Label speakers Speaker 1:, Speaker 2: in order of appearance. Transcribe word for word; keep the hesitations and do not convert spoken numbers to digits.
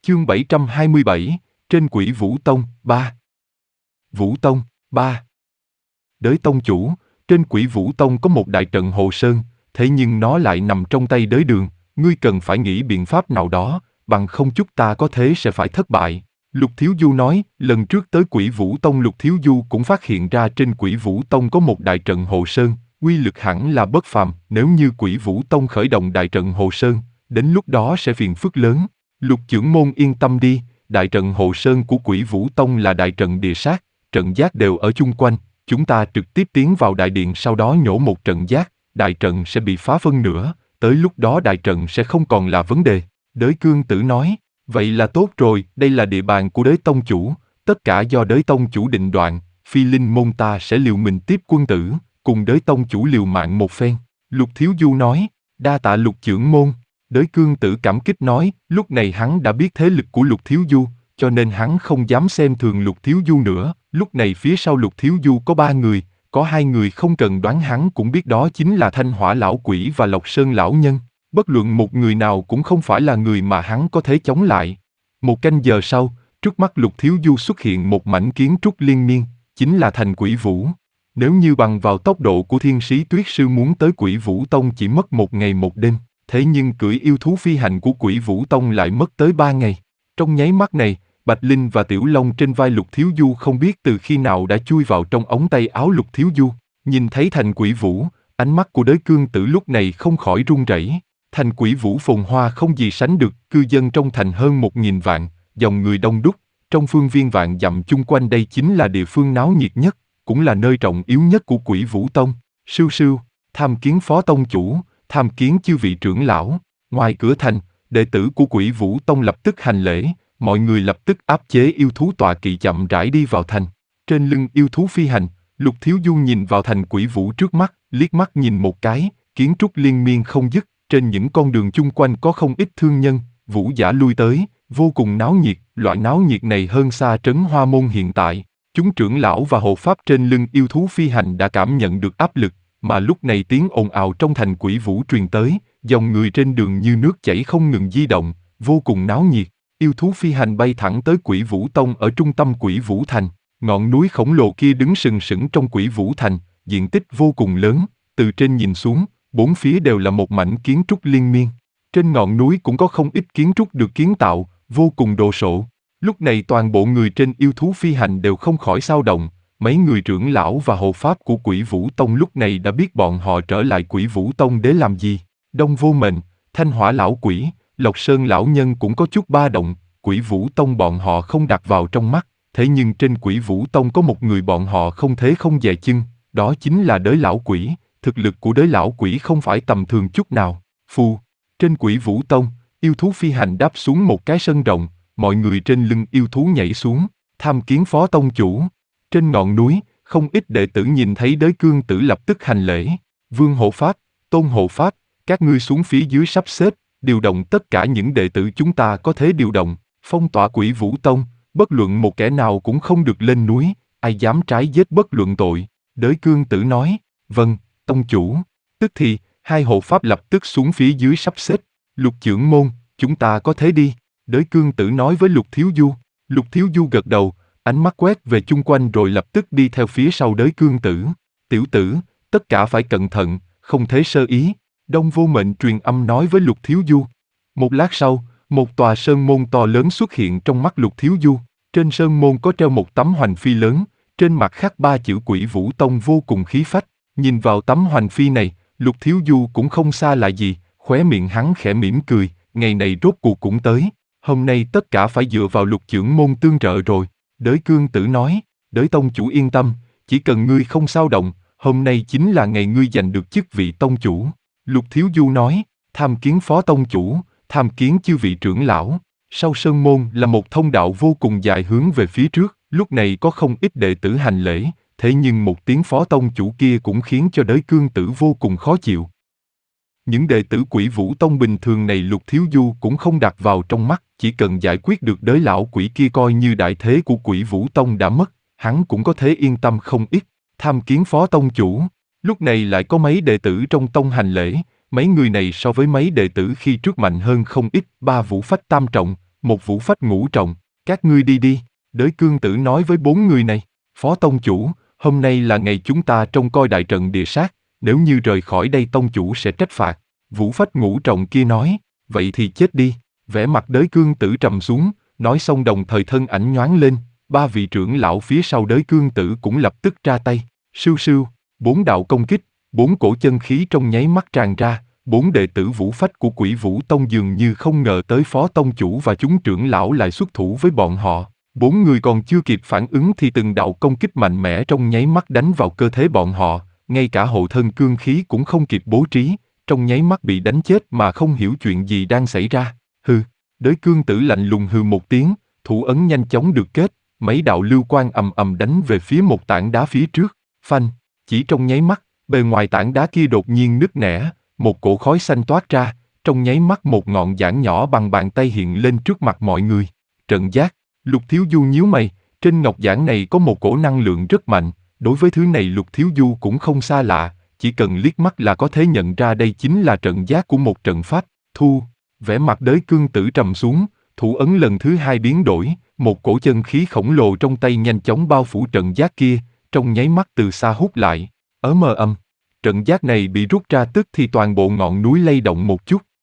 Speaker 1: Chương bảy trăm hai mươi bảy, trên quỷ Vũ Tông, ba. Vũ Tông, ba. Đới Tông chủ, trên quỷ Vũ Tông có một đại trận Hồ Sơn, thế nhưng nó lại nằm trong tay Đới Đường, ngươi cần phải nghĩ biện pháp nào đó, bằng không chút ta có thế sẽ phải thất bại. Lục Thiếu Du nói, lần trước tới quỷ Vũ Tông Lục Thiếu Du cũng phát hiện ra trên quỷ Vũ Tông có một đại trận Hồ Sơn, uy lực hẳn là bất phàm, nếu như quỷ Vũ Tông khởi động đại trận Hồ Sơn, đến lúc đó sẽ phiền phức lớn. Lục trưởng môn yên tâm đi, đại trận Hồ Sơn của quỷ Vũ Tông là đại trận địa sát, trận giác đều ở chung quanh, chúng ta trực tiếp tiến vào đại điện sau đó nhổ một trận giác, đại trận sẽ bị phá phân nửa, tới lúc đó đại trận sẽ không còn là vấn đề. Đới Cương Tử nói, vậy là tốt rồi, đây là địa bàn của Đới Tông chủ, tất cả do Đới Tông chủ định đoạt, Phi Linh môn ta sẽ liều mình tiếp quân tử, cùng Đới Tông chủ liều mạng một phen. Lục Thiếu Du nói, đa tạ Lục trưởng môn. Đới Cương Tử cảm kích nói, lúc này hắn đã biết thế lực của Lục Thiếu Du, cho nên hắn không dám xem thường Lục Thiếu Du nữa. Lúc này phía sau Lục Thiếu Du có ba người, có hai người không cần đoán hắn cũng biết đó chính là Thanh Hỏa Lão Quỷ và Lộc Sơn Lão Nhân. Bất luận một người nào cũng không phải là người mà hắn có thể chống lại. Một canh giờ sau, trước mắt Lục Thiếu Du xuất hiện một mảnh kiến trúc liên miên, chính là thành Quỷ Vũ. Nếu như bằng vào tốc độ của Thiên Sĩ Tuyết Sư muốn tới Quỷ Vũ Tông chỉ mất một ngày một đêm. Thế nhưng cưỡi yêu thú phi hành của quỷ Vũ Tông lại mất tới ba ngày. Trong nháy mắt này, Bạch Linh và Tiểu Long trên vai Lục Thiếu Du không biết từ khi nào đã chui vào trong ống tay áo Lục Thiếu Du. Nhìn thấy thành quỷ Vũ, ánh mắt của Đới Cương Tử lúc này không khỏi run rẩy. Thành quỷ Vũ phồn hoa không gì sánh được, cư dân trong thành hơn một nghìn vạn, dòng người đông đúc. Trong phương viên vạn dặm chung quanh đây chính là địa phương náo nhiệt nhất, cũng là nơi trọng yếu nhất của quỷ Vũ Tông. Sưu sưu, tham kiến phó tông chủ. Tham kiến chư vị trưởng lão. Ngoài cửa thành, đệ tử của quỷ Vũ Tông lập tức hành lễ, mọi người lập tức áp chế yêu thú tọa kỵ chậm rãi đi vào thành. Trên lưng yêu thú phi hành, Lục Thiếu Du nhìn vào thành quỷ Vũ trước mắt, liếc mắt nhìn một cái, kiến trúc liên miên không dứt, trên những con đường chung quanh có không ít thương nhân, vũ giả lui tới, vô cùng náo nhiệt, loại náo nhiệt này hơn xa trấn Hoa Môn hiện tại. Chúng trưởng lão và hộ pháp trên lưng yêu thú phi hành đã cảm nhận được áp lực. Mà lúc này tiếng ồn ào trong thành quỷ Vũ truyền tới, dòng người trên đường như nước chảy không ngừng di động, vô cùng náo nhiệt. Yêu thú phi hành bay thẳng tới quỷ Vũ Tông ở trung tâm quỷ Vũ Thành. Ngọn núi khổng lồ kia đứng sừng sững trong quỷ Vũ Thành, diện tích vô cùng lớn, từ trên nhìn xuống, bốn phía đều là một mảnh kiến trúc liên miên. Trên ngọn núi cũng có không ít kiến trúc được kiến tạo, vô cùng đồ sộ. Lúc này toàn bộ người trên yêu thú phi hành đều không khỏi xao động. Mấy người trưởng lão và hộ pháp của quỷ Vũ Tông lúc này đã biết bọn họ trở lại quỷ Vũ Tông để làm gì. Đông Vô Mệnh, Thanh Hỏa Lão Quỷ, Lộc Sơn Lão Nhân cũng có chút ba động, quỷ Vũ Tông bọn họ không đặt vào trong mắt, thế nhưng trên quỷ Vũ Tông có một người bọn họ không thế không dè chân, đó chính là Đới Lão Quỷ, thực lực của Đới Lão Quỷ không phải tầm thường chút nào. Phù, trên quỷ Vũ Tông, yêu thú phi hành đáp xuống một cái sân rộng, mọi người trên lưng yêu thú nhảy xuống, tham kiến phó tông chủ. Trên ngọn núi, không ít đệ tử nhìn thấy Đới Cương Tử lập tức hành lễ. Vương hộ pháp, Tôn hộ pháp, các ngươi xuống phía dưới sắp xếp, điều động tất cả những đệ tử chúng ta có thể điều động, phong tỏa quỷ Vũ Tông, bất luận một kẻ nào cũng không được lên núi, ai dám trái giết bất luận tội. Đới Cương Tử nói, vâng, tông chủ. Tức thì, hai hộ pháp lập tức xuống phía dưới sắp xếp. Lục trưởng môn, chúng ta có thể đi. Đới Cương Tử nói với Lục Thiếu Du. Lục Thiếu Du gật đầu. Ánh mắt quét về chung quanh rồi lập tức đi theo phía sau Đới Cương Tử. Tiểu tử, tất cả phải cẩn thận, không thể sơ ý. Đông Vô Mệnh truyền âm nói với Lục Thiếu Du. Một lát sau, một tòa sơn môn to lớn xuất hiện trong mắt Lục Thiếu Du. Trên sơn môn có treo một tấm hoành phi lớn, trên mặt khắc ba chữ quỷ Vũ Tông vô cùng khí phách. Nhìn vào tấm hoành phi này, Lục Thiếu Du cũng không xa lạ gì, khóe miệng hắn khẽ mỉm cười, ngày này rốt cuộc cũng tới. Hôm nay tất cả phải dựa vào Lục trưởng môn tương trợ rồi. Đới Cương Tử nói, Đới tông chủ yên tâm, chỉ cần ngươi không xao động, hôm nay chính là ngày ngươi giành được chức vị tông chủ. Lục Thiếu Du nói, tham kiến phó tông chủ, tham kiến chư vị trưởng lão. Sau sơn môn là một thông đạo vô cùng dài hướng về phía trước, lúc này có không ít đệ tử hành lễ, thế nhưng một tiếng phó tông chủ kia cũng khiến cho Đới Cương Tử vô cùng khó chịu. Những đệ tử quỷ Vũ Tông bình thường này Lục Thiếu Du cũng không đặt vào trong mắt, chỉ cần giải quyết được Đới Lão Quỷ kia coi như đại thế của quỷ Vũ Tông đã mất, hắn cũng có thể yên tâm không ít. Tham kiến phó tông chủ. Lúc này lại có mấy đệ tử trong tông hành lễ, mấy người này so với mấy đệ tử khi trước mạnh hơn không ít. Ba Vũ Phách tam trọng, một vũ phách ngũ trọng, các ngươi đi đi, Đới Cương Tử nói với bốn người này, Phó Tông Chủ, hôm nay là ngày chúng ta trông coi đại trận địa sát, nếu như rời khỏi đây Tông Chủ sẽ trách phạt. Vũ phách ngũ trọng kia nói, vậy thì chết đi, vẻ mặt Đới Cương Tử trầm xuống, nói xong đồng thời thân ảnh nhoáng lên, ba vị trưởng lão phía sau Đới Cương Tử cũng lập tức ra tay, sưu sưu, bốn đạo công kích, bốn cổ chân khí trong nháy mắt tràn ra, bốn đệ tử vũ phách của Quỷ Vũ Tông dường như không ngờ tới Phó Tông Chủ và chúng trưởng lão lại xuất thủ với bọn họ. Bốn người còn chưa kịp phản ứng thì từng đạo công kích mạnh mẽ trong nháy mắt đánh vào cơ thể bọn họ, ngay cả hộ thân cương khí cũng không kịp bố trí, trong nháy mắt bị đánh chết mà không hiểu chuyện gì đang xảy ra. Hừ, Đới Cương Tử lạnh lùng hừ một tiếng, thủ ấn nhanh chóng được kết, mấy đạo lưu quang ầm ầm đánh về phía một tảng đá phía trước, phanh, chỉ trong nháy mắt, bề ngoài tảng đá kia đột nhiên nứt nẻ, một cổ khói xanh toát ra, trong nháy mắt một ngọn giảng nhỏ bằng bàn tay hiện lên trước mặt mọi người. Trận giác, Lục Thiếu Du nhíu mày, trên ngọc giảng này có một cổ năng lượng rất mạnh, đối với thứ này Lục Thiếu Du cũng không xa lạ, chỉ cần liếc mắt là có thể nhận ra đây chính là trận giác của một trận pháp. Thu, vẻ mặt Đới Cương Tử trầm xuống, thủ ấn lần thứ hai biến đổi, một cổ chân khí khổng lồ trong tay nhanh chóng bao phủ trận giác kia, trong nháy mắt từ xa hút lại. Ở mờ âm, trận giác này bị rút ra tức thì toàn bộ ngọn núi lay động một chút,